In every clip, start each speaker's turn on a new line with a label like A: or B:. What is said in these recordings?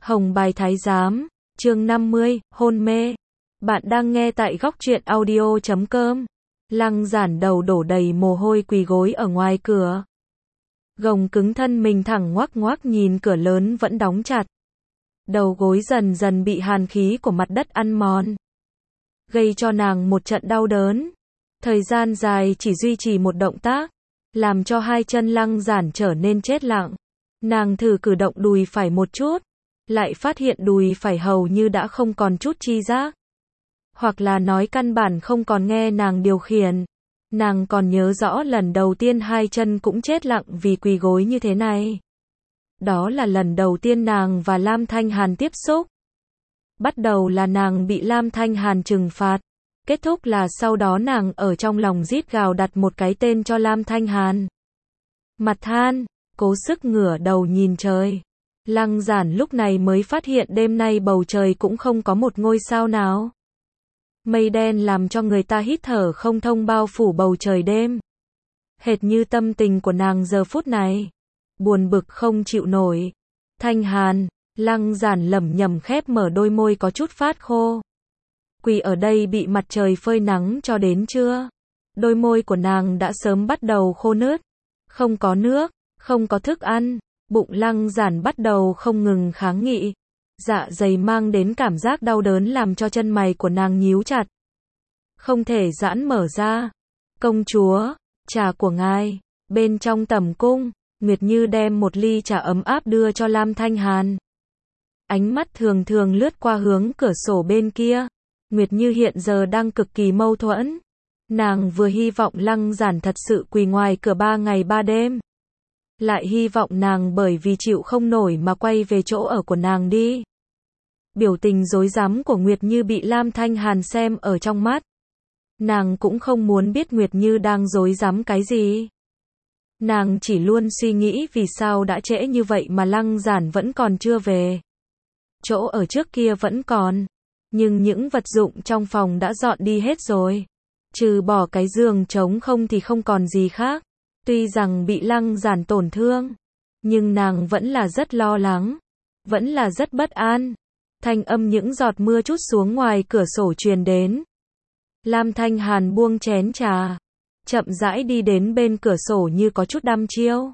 A: Hồng Bài Thái Giám, chương 50, hôn mê. Bạn đang nghe tại góc truyện audio.com. Lăng Giản đầu đổ đầy mồ hôi quỳ gối ở ngoài cửa. Gồng cứng thân mình thẳng ngoác ngoác nhìn cửa lớn vẫn đóng chặt. Đầu gối dần dần bị hàn khí của mặt đất ăn mòn, gây cho nàng một trận đau đớn. Thời gian dài chỉ duy trì một động tác, làm cho hai chân Lăng Giản trở nên chết lặng. Nàng thử cử động đùi phải một chút, lại phát hiện đùi phải hầu như đã không còn chút chi giác. Hoặc là nói căn bản không còn nghe nàng điều khiển. Nàng còn nhớ rõ lần đầu tiên hai chân cũng chết lặng vì quỳ gối như thế này. Đó là lần đầu tiên nàng và Lam Thanh Hàn tiếp xúc. Bắt đầu là nàng bị Lam Thanh Hàn trừng phạt. Kết thúc là sau đó nàng ở trong lòng rít gào đặt một cái tên cho Lam Thanh Hàn. Mặt than, cố sức ngửa đầu nhìn trời. Lăng Giản lúc này mới phát hiện đêm nay bầu trời cũng không có một ngôi sao nào. Mây đen làm cho người ta hít thở không thông bao phủ bầu trời đêm. Hệt như tâm tình của nàng giờ phút này. Buồn bực không chịu nổi. Thanh Hàn, Lăng Giản lẩm nhẩm khép mở đôi môi có chút phát khô. Quỳ ở đây bị mặt trời phơi nắng cho đến trưa. Đôi môi của nàng đã sớm bắt đầu khô nứt. Không có nước, không có thức ăn. Bụng Lăng Giản bắt đầu không ngừng kháng nghị. Dạ dày mang đến cảm giác đau đớn làm cho chân mày của nàng nhíu chặt. Không thể giãn mở ra. Công chúa, trà của ngài. Bên trong tẩm cung, Nguyệt Như đem một ly trà ấm áp đưa cho Lam Thanh Hàn. Ánh mắt thường thường lướt qua hướng cửa sổ bên kia. Nguyệt Như hiện giờ đang cực kỳ mâu thuẫn. Nàng vừa hy vọng Lăng Giản thật sự quỳ ngoài cửa 3 ngày 3 đêm. Lại hy vọng nàng bởi vì chịu không nổi mà quay về chỗ ở của nàng đi. Biểu tình rối rắm của Nguyệt Như bị Lam Thanh Hàn xem ở trong mắt. Nàng cũng không muốn biết Nguyệt Như đang rối rắm cái gì. Nàng chỉ luôn suy nghĩ vì sao đã trễ như vậy mà Lăng Giản vẫn còn chưa về. Chỗ ở trước kia vẫn còn, nhưng những vật dụng trong phòng đã dọn đi hết rồi. Trừ bỏ cái giường trống không thì không còn gì khác. Tuy rằng bị Lăng Giản tổn thương, nhưng nàng vẫn là rất lo lắng, vẫn là rất bất an. Thanh âm những giọt mưa trút xuống ngoài cửa sổ truyền đến. Lam Thanh Hàn buông chén trà, chậm rãi đi đến bên cửa sổ như có chút đăm chiêu.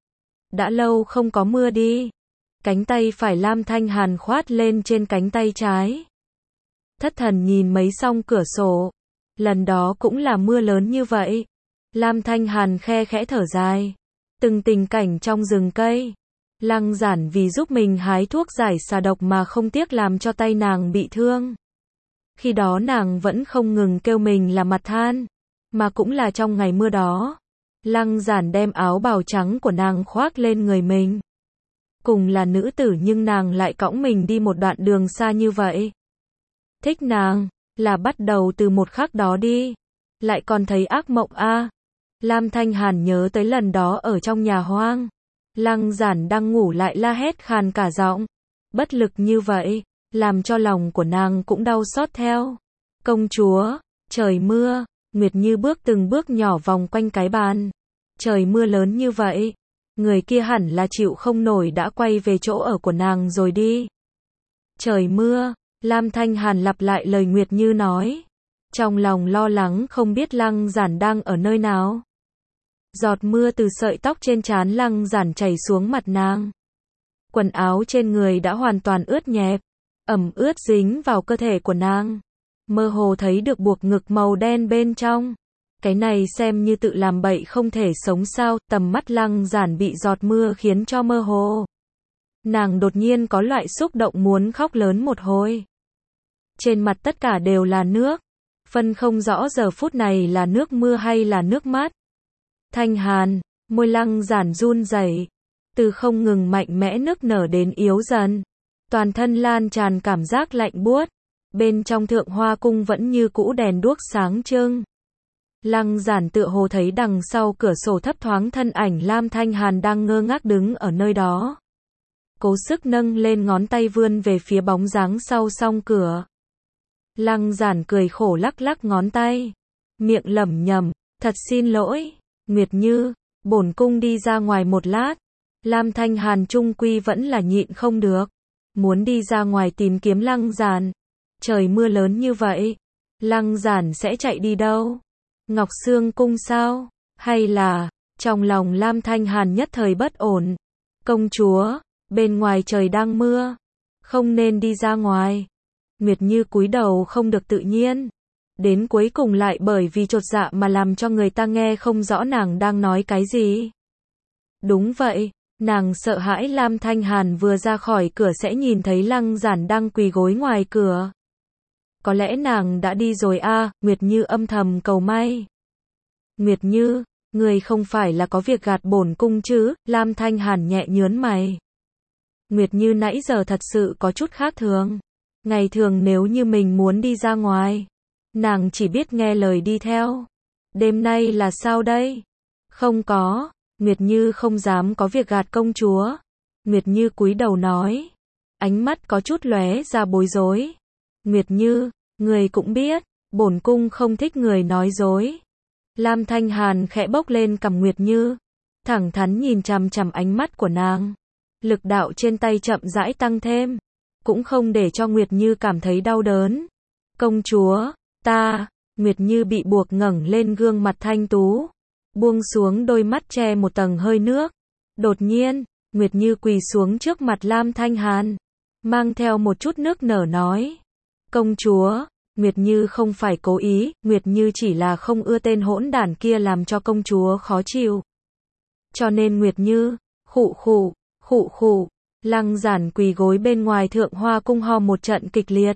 A: Đã lâu không có mưa đi. Cánh tay phải Lam Thanh Hàn khoát lên trên cánh tay trái. Thất thần nhìn mấy song cửa sổ. Lần đó cũng là mưa lớn như vậy. Lam Thanh Hàn khe khẽ thở dài. Từng tình cảnh trong rừng cây. Lăng Giản vì giúp mình hái thuốc giải xà độc mà không tiếc làm cho tay nàng bị thương. Khi đó nàng vẫn không ngừng kêu mình là mặt than. Mà cũng là trong ngày mưa đó. Lăng Giản đem áo bào trắng của nàng khoác lên người mình. Cùng là nữ tử nhưng nàng lại cõng mình đi một đoạn đường xa như vậy. Thích nàng, là bắt đầu từ một khắc đó đi. Lại còn thấy ác mộng a. Lam Thanh Hàn nhớ tới lần đó ở trong nhà hoang. Lăng Giản đang ngủ lại la hét khàn cả giọng. Bất lực như vậy, làm cho lòng của nàng cũng đau xót theo. Công chúa, trời mưa. Nguyệt Như bước từng bước nhỏ vòng quanh cái bàn. Trời mưa lớn như vậy. Người kia hẳn là chịu không nổi đã quay về chỗ ở của nàng rồi đi. Trời mưa. Lam Thanh Hàn lặp lại lời Nguyệt Như nói. Trong lòng lo lắng không biết Lăng Giản đang ở nơi nào. Giọt mưa từ sợi tóc trên trán Lăng Giản chảy xuống mặt nàng. Quần áo trên người đã hoàn toàn ướt nhẹp, ẩm ướt dính vào cơ thể của nàng. Mơ hồ thấy được buộc ngực màu đen bên trong. Cái này xem như tự làm bậy không thể sống sao. Tầm mắt Lăng Giản bị giọt mưa khiến cho mơ hồ. Nàng đột nhiên có loại xúc động muốn khóc lớn một hồi. Trên mặt tất cả đều là nước. Phân không rõ giờ phút này là nước mưa hay là nước mắt. Thanh Hàn, môi Lăng Giản run rẩy, từ không ngừng mạnh mẽ nức nở đến yếu dần. Toàn thân lan tràn cảm giác lạnh buốt. Bên trong Thượng Hoa cung vẫn như cũ đèn đuốc sáng trưng. Lăng Giản tựa hồ thấy đằng sau cửa sổ thấp thoáng thân ảnh Lam Thanh Hàn đang ngơ ngác đứng ở nơi đó. Cố sức nâng lên ngón tay vươn về phía bóng dáng sau song cửa. Lăng Giản cười khổ lắc lắc ngón tay. Miệng lẩm nhẩm, thật xin lỗi, Nguyệt Như, bổn cung đi ra ngoài một lát. Lam Thanh Hàn chung quy vẫn là nhịn không được. muốn đi ra ngoài tìm kiếm Lăng Giản. Trời mưa lớn như vậy, Lăng Giản sẽ chạy đi đâu? Ngọc Xương Cung sao? Hay là, trong lòng Lam Thanh Hàn nhất thời bất ổn. Công chúa, bên ngoài trời đang mưa, không nên đi ra ngoài. Nguyệt Như cúi đầu không được tự nhiên. Đến cuối cùng lại bởi vì chột dạ mà làm cho người ta nghe không rõ nàng đang nói cái gì. Đúng vậy, nàng sợ hãi Lam Thanh Hàn vừa ra khỏi cửa sẽ nhìn thấy Lăng Giản đang quỳ gối ngoài cửa. Có lẽ nàng đã đi rồi a, Nguyệt Như âm thầm cầu may. Nguyệt Như, người không phải là có việc gạt bổn cung chứ? Lam Thanh Hàn nhẹ nhớn mày. Nguyệt Như nãy giờ thật sự có chút khác thường. Ngày thường nếu như mình muốn đi ra ngoài, nàng chỉ biết nghe lời đi theo. Đêm nay là sao đây? Không có, Nguyệt Như không dám có việc gạt công chúa. Nguyệt Như cúi đầu nói, ánh mắt có chút lóe ra bối rối. Nguyệt Như, người cũng biết, bổn cung không thích người nói dối. Lam Thanh Hàn khẽ bốc lên cằm Nguyệt Như, thẳng thắn nhìn chằm chằm ánh mắt của nàng. Lực đạo trên tay chậm rãi tăng thêm, cũng không để cho Nguyệt Như cảm thấy đau đớn. Công chúa, Nguyệt Như bị buộc ngẩng lên gương mặt thanh tú, buông xuống đôi mắt che một tầng hơi nước. Đột nhiên, Nguyệt Như quỳ xuống trước mặt Lam Thanh Hàn, mang theo một chút nước nở nói. Công chúa, Nguyệt Như không phải cố ý, Nguyệt Như chỉ là không ưa tên hỗn đản kia làm cho công chúa khó chịu. Cho nên Nguyệt Như, khụ khụ, Lăng Giản quỳ gối bên ngoài Thượng Hoa Cung ho một trận kịch liệt.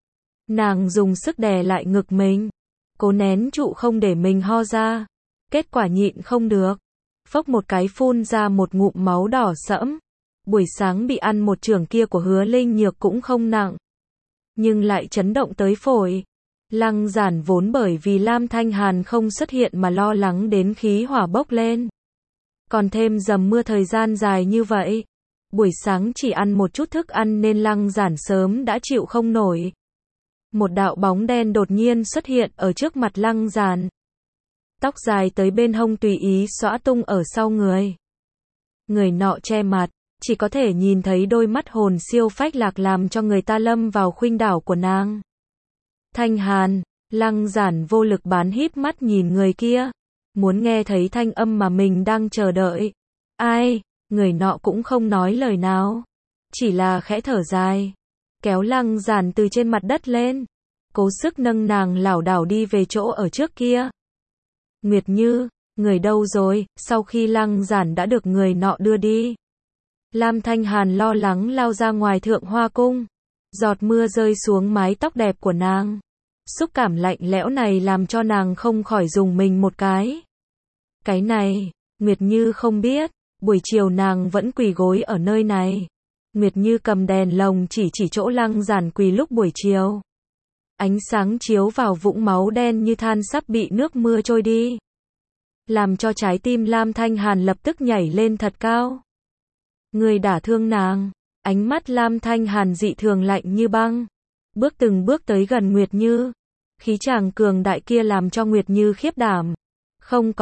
A: Nàng dùng sức đè lại ngực mình, cố nén trụ không để mình ho ra. Kết quả nhịn không được, phốc một cái phun ra một ngụm máu đỏ sẫm. Buổi sáng bị ăn một chưởng kia của Hứa Linh Nhược cũng không nặng, nhưng lại chấn động tới phổi. Lăng Giản vốn bởi vì Lam Thanh Hàn không xuất hiện mà lo lắng đến khí hỏa bốc lên. Còn thêm dầm mưa thời gian dài như vậy, buổi sáng chỉ ăn một chút thức ăn nên Lăng Giản sớm đã chịu không nổi. Một đạo bóng đen đột nhiên xuất hiện ở trước mặt Lăng Giản. Tóc dài tới bên hông tùy ý xõa tung ở sau người. Người nọ che mặt, chỉ có thể nhìn thấy đôi mắt hồn siêu phách lạc làm cho người ta lâm vào khuynh đảo của nàng. Thanh Hàn, Lăng Giản vô lực bán híp mắt nhìn người kia, muốn nghe thấy thanh âm mà mình đang chờ đợi. Ai? Người nọ cũng không nói lời nào, chỉ là khẽ thở dài, kéo Lăng Giản từ trên mặt đất lên, cố sức nâng nàng lảo đảo đi về chỗ ở trước kia. Nguyệt Như, người đâu rồi? Sau khi Lăng Giản đã được người nọ đưa đi, Lam Thanh Hàn lo lắng lao ra ngoài Thượng Hoa Cung. Giọt mưa rơi xuống mái tóc đẹp của nàng. Xúc cảm lạnh lẽo này làm cho nàng không khỏi rùng mình một cái. Cái này, Nguyệt Như không biết, buổi chiều nàng vẫn quỳ gối ở nơi này. Nguyệt Như cầm đèn lồng chỉ chỗ Lăng Giản quỳ lúc buổi chiều. Ánh sáng chiếu vào vũng máu đen như than sắp bị nước mưa trôi đi, làm cho trái tim Lam Thanh Hàn lập tức nhảy lên thật cao. Người đả thương nàng. Ánh mắt Lam Thanh Hàn dị thường lạnh như băng, bước từng bước tới gần Nguyệt Như. Khí chàng cường đại kia làm cho Nguyệt Như khiếp đảm. Không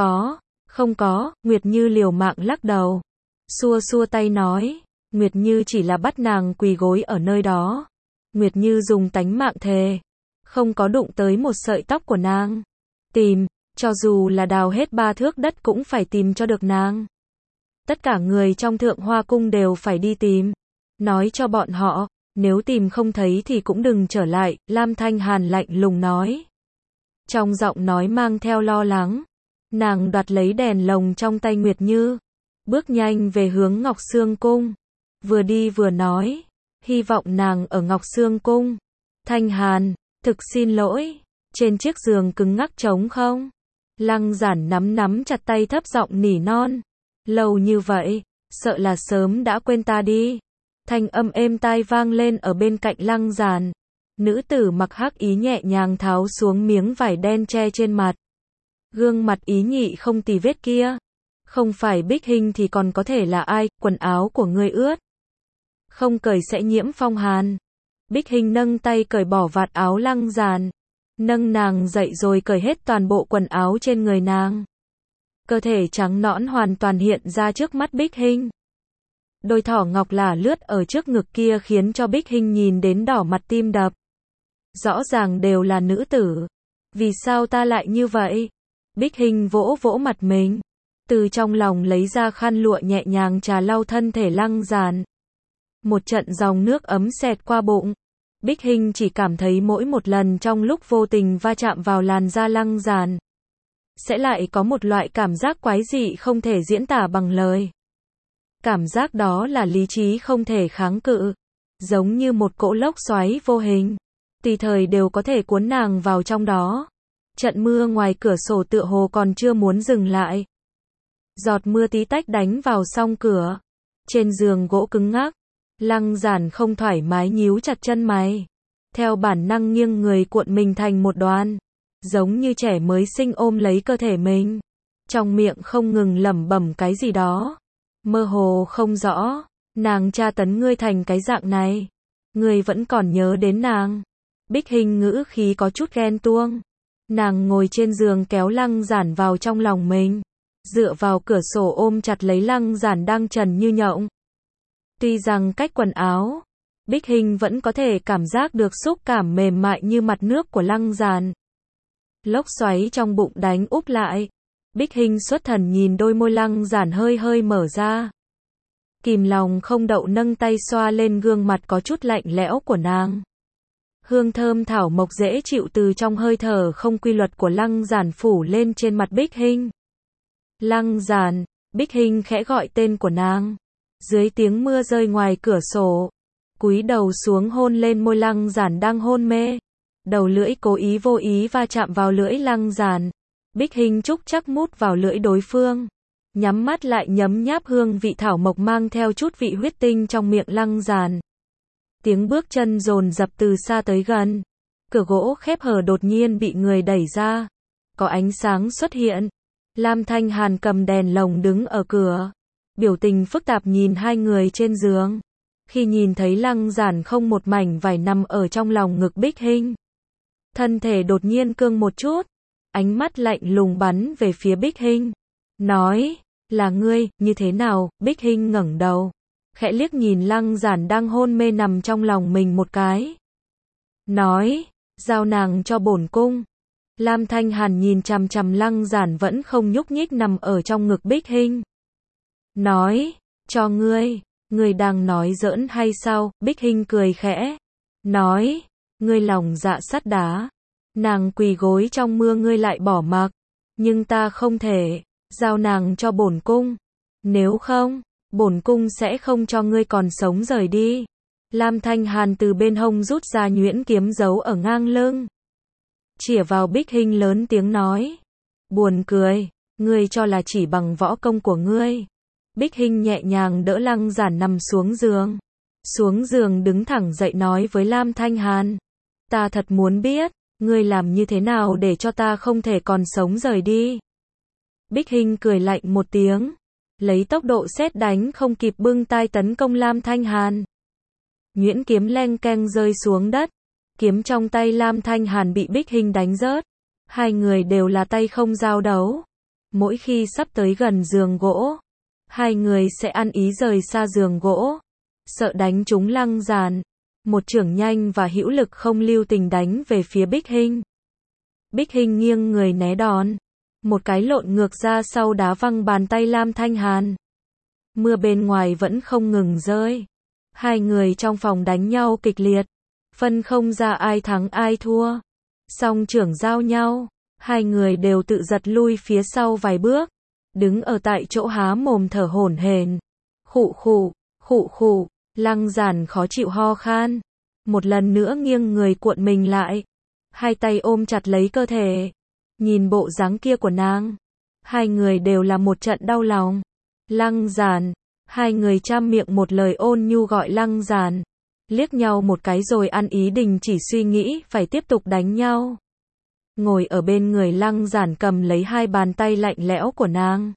A: có, Nguyệt Như liều mạng lắc đầu, xua tay nói, Nguyệt Như chỉ là bắt nàng quỳ gối ở nơi đó. Nguyệt Như dùng tánh mạng thề, không có đụng tới một sợi tóc của nàng. Tìm, cho dù là đào hết 3 thước đất cũng phải tìm cho được nàng. Tất cả người trong Thượng Hoa Cung đều phải đi tìm. Nói cho bọn họ, nếu tìm không thấy thì cũng đừng trở lại, Lam Thanh Hàn lạnh lùng nói. Trong giọng nói mang theo lo lắng, nàng đoạt lấy đèn lồng trong tay Nguyệt Như, bước nhanh về hướng Ngọc Xương Cung. Vừa đi vừa nói, hy vọng nàng ở Ngọc Xương Cung. Thanh Hàn, thực xin lỗi, trên chiếc giường cứng ngắc trống không? Lăng Giản nắm chặt tay thấp giọng nỉ non. Lâu như vậy, sợ là sớm đã quên ta đi. Thanh âm êm tai vang lên ở bên cạnh Lăng Giản. Nữ tử mặc hắc ý nhẹ nhàng tháo xuống miếng vải đen che trên mặt. Gương mặt ý nhị không tì vết kia, không phải Bích Hinh thì còn có thể là ai? Quần áo của ngươi ướt, không cởi sẽ nhiễm phong hàn. Bích Hinh nâng tay cởi bỏ vạt áo Lăng Giản, nâng nàng dậy rồi cởi hết toàn bộ quần áo trên người nàng. Cơ thể trắng nõn hoàn toàn hiện ra trước mắt Bích Hinh. Đôi thỏ ngọc lả lướt ở trước ngực kia khiến cho Bích Hinh nhìn đến đỏ mặt tim đập. Rõ ràng đều là nữ tử. Vì sao ta lại như vậy? Bích Hinh vỗ vỗ mặt mình. Từ trong lòng lấy ra khăn lụa nhẹ nhàng trà lau thân thể Lăng Giản. Một trận dòng nước ấm xẹt qua bụng. Bích Hinh chỉ cảm thấy mỗi một lần trong lúc vô tình va chạm vào làn da Lăng Giản, sẽ lại có một loại cảm giác quái dị không thể diễn tả bằng lời. Cảm giác đó là lý trí không thể kháng cự, giống như một cỗ lốc xoáy vô hình, tùy thời đều có thể cuốn nàng vào trong đó. Trận mưa ngoài cửa sổ tựa hồ còn chưa muốn dừng lại. Giọt mưa tí tách đánh vào song cửa. Trên giường gỗ cứng ngắc, Lăng Giản không thoải mái nhíu chặt chân mày. Theo bản năng nghiêng người cuộn mình thành một đoàn, giống như trẻ mới sinh ôm lấy cơ thể mình. Trong miệng không ngừng lẩm bẩm cái gì đó. Mơ hồ không rõ, nàng tra tấn ngươi thành cái dạng này. Ngươi vẫn còn nhớ đến nàng. Bích Hinh ngữ khí có chút ghen tuông. Nàng ngồi trên giường kéo Lăng Giản vào trong lòng mình. Dựa vào cửa sổ ôm chặt lấy Lăng Giản đang trần như nhộng. Tuy rằng cách quần áo, Bích Hinh vẫn có thể cảm giác được xúc cảm mềm mại như mặt nước của Lăng Giản. Lốc xoáy trong bụng đánh úp lại. Bích Hinh xuất thần nhìn đôi môi Lăng Giản hơi hơi mở ra. Kìm lòng không đậu nâng tay xoa lên gương mặt có chút lạnh lẽo của nàng. Hương thơm thảo mộc dễ chịu từ trong hơi thở không quy luật của Lăng Giản phủ lên trên mặt Bích Hinh. Lăng Giản, Bích Hinh khẽ gọi tên của nàng. Dưới tiếng mưa rơi ngoài cửa sổ, cúi đầu xuống hôn lên môi Lăng Giản đang hôn mê. Đầu lưỡi cố ý vô ý va chạm vào lưỡi Lăng Giản. Bích Hinh chúc chắc mút vào lưỡi đối phương. Nhắm mắt lại nhấm nháp hương vị thảo mộc mang theo chút vị huyết tinh trong miệng Lăng Giản. Tiếng bước chân dồn dập từ xa tới gần. Cửa gỗ khép hờ đột nhiên bị người đẩy ra. Có ánh sáng xuất hiện. Lam Thanh Hàn cầm đèn lồng đứng ở cửa. Biểu tình phức tạp nhìn hai người trên giường. Khi nhìn thấy Lăng Giản không một mảnh vải nằm ở trong lòng ngực Bích Hinh, thân thể đột nhiên cương một chút. Ánh mắt lạnh lùng bắn về phía Bích Hinh. Nói, là ngươi, như thế nào? Bích Hinh ngẩng đầu. Khẽ liếc nhìn Lăng Giản đang hôn mê nằm trong lòng mình một cái. Nói, giao nàng cho bổn cung. Lam Thanh Hàn nhìn chằm chằm Lăng Giản vẫn không nhúc nhích nằm ở trong ngực Bích Hinh. Nói, cho ngươi, ngươi đang nói giỡn hay sao? Bích Hinh cười khẽ. Nói, ngươi lòng dạ sắt đá. Nàng quỳ gối trong mưa ngươi lại bỏ mặc. Nhưng ta không thể, giao nàng cho bổn cung. Nếu không, bổn cung sẽ không cho ngươi còn sống rời đi. Lam Thanh Hàn từ bên hông rút ra nhuyễn kiếm giấu ở ngang lưng. Chĩa vào Bích Hinh lớn tiếng nói. Buồn cười, ngươi cho là chỉ bằng võ công của ngươi. Bích Hinh nhẹ nhàng đỡ Lăng Giản nằm xuống giường. Xuống giường đứng thẳng dậy nói với Lam Thanh Hàn. Ta thật muốn biết, ngươi làm như thế nào để cho ta không thể còn sống rời đi. Bích Hinh cười lạnh một tiếng. Lấy tốc độ sét đánh không kịp bưng tay tấn công Lam Thanh Hàn. Nhuyễn kiếm leng keng rơi xuống đất. Kiếm trong tay Lam Thanh Hàn bị Bích Hinh đánh rớt. Hai người đều là tay không giao đấu. Mỗi khi sắp tới gần giường gỗ, hai người sẽ ăn ý rời xa giường gỗ. Sợ đánh trúng Lăng Giản. Một chưởng nhanh và hữu lực không lưu tình đánh về phía Bích Hinh. Bích Hinh nghiêng người né đòn. Một cái lộn ngược ra sau đá văng bàn tay Lam Thanh Hàn. Mưa bên ngoài vẫn không ngừng rơi. Hai người trong phòng đánh nhau kịch liệt. Phân không ra ai thắng ai thua. Song chưởng giao nhau. Hai người đều tự giật lui phía sau vài bước. Đứng ở tại chỗ há mồm thở hổn hển. Khụ khụ, khụ khụ. Lăng Giản khó chịu ho khan. Một lần nữa nghiêng người cuộn mình lại. Hai tay ôm chặt lấy cơ thể. Nhìn bộ dáng kia của nàng. Hai người đều là một trận đau lòng. Lăng Giản. Hai người trăm miệng một lời ôn nhu gọi Lăng Giản. Liếc nhau một cái rồi ăn ý đình chỉ suy nghĩ phải tiếp tục đánh nhau. Ngồi ở bên người Lăng Giản cầm lấy hai bàn tay lạnh lẽo của nàng.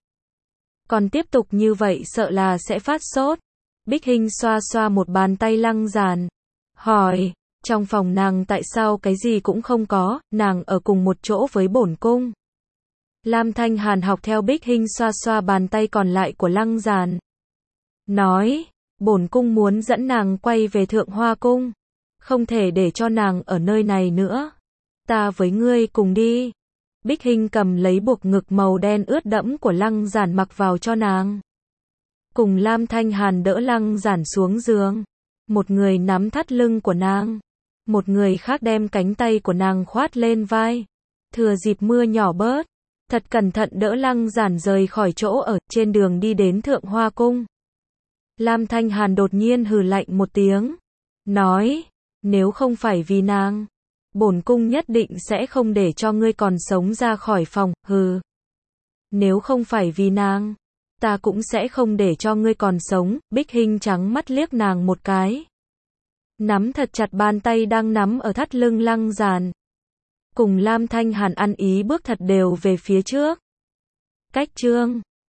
A: Còn tiếp tục như vậy sợ là sẽ phát sốt. Bích Hinh xoa xoa một bàn tay Lăng Giản. Hỏi, trong phòng nàng tại sao cái gì cũng không có, nàng ở cùng một chỗ với bổn cung. Lam Thanh Hàn học theo Bích Hinh xoa xoa bàn tay còn lại của Lăng Giản. nói, bổn cung muốn dẫn nàng quay về Thượng Hoa Cung, không thể để cho nàng ở nơi này nữa. Ta với ngươi cùng đi. Bích Hinh cầm lấy buộc ngực màu đen ướt đẫm của Lăng Giản mặc vào cho nàng. Cùng Lam Thanh Hàn đỡ Lăng Giản xuống giường. Một người nắm thắt lưng của nàng. Một người khác đem cánh tay của nàng khoát lên vai. Thừa dịp mưa nhỏ bớt. Thật cẩn thận đỡ Lăng Giản rời khỏi chỗ ở trên đường đi đến Thượng Hoa Cung. Lam Thanh Hàn đột nhiên hừ lạnh một tiếng. Nói, nếu không phải vì nàng, bổn cung nhất định sẽ không để cho ngươi còn sống ra khỏi phòng, hừ. Nếu không phải vì nàng, ta cũng sẽ không để cho ngươi còn sống. Bích Hinh trắng mắt liếc nàng một cái. Nắm thật chặt bàn tay đang nắm ở thắt lưng Lăng Giản. Cùng Lam Thanh Hàn ăn ý bước thật đều về phía trước. Cách chương